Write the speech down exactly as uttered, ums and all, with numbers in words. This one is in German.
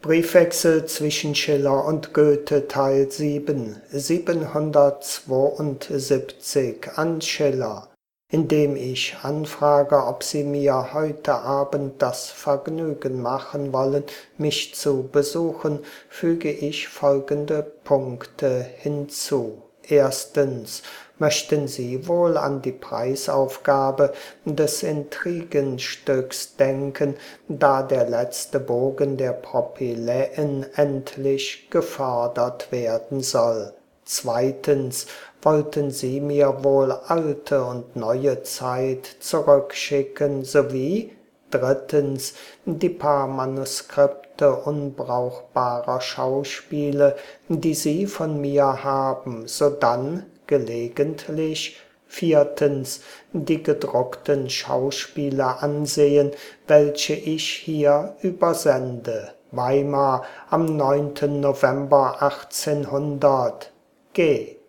Briefwechsel zwischen Schiller und Goethe Teil sieben, siebenhundertzweiundsiebzig an Schiller, indem ich anfrage, ob Sie mir heute Abend das Vergnügen machen wollen, mich zu besuchen, füge ich folgende Punkte hinzu. Erstens, möchten Sie wohl an die Preisaufgabe des Intrigenstücks denken, da der letzte Bogen der Propyläen endlich gefordert werden soll. Zweitens, wollten Sie mir wohl alte und neue Zeit zurückschicken, sowie drittens, die paar Manuskripte unbrauchbarer Schauspiele, die Sie von mir haben, sodann gelegentlich viertens, die gedruckten Schauspiele ansehen, welche ich hier übersende. Weimar am neunten November achtzehnhundert. G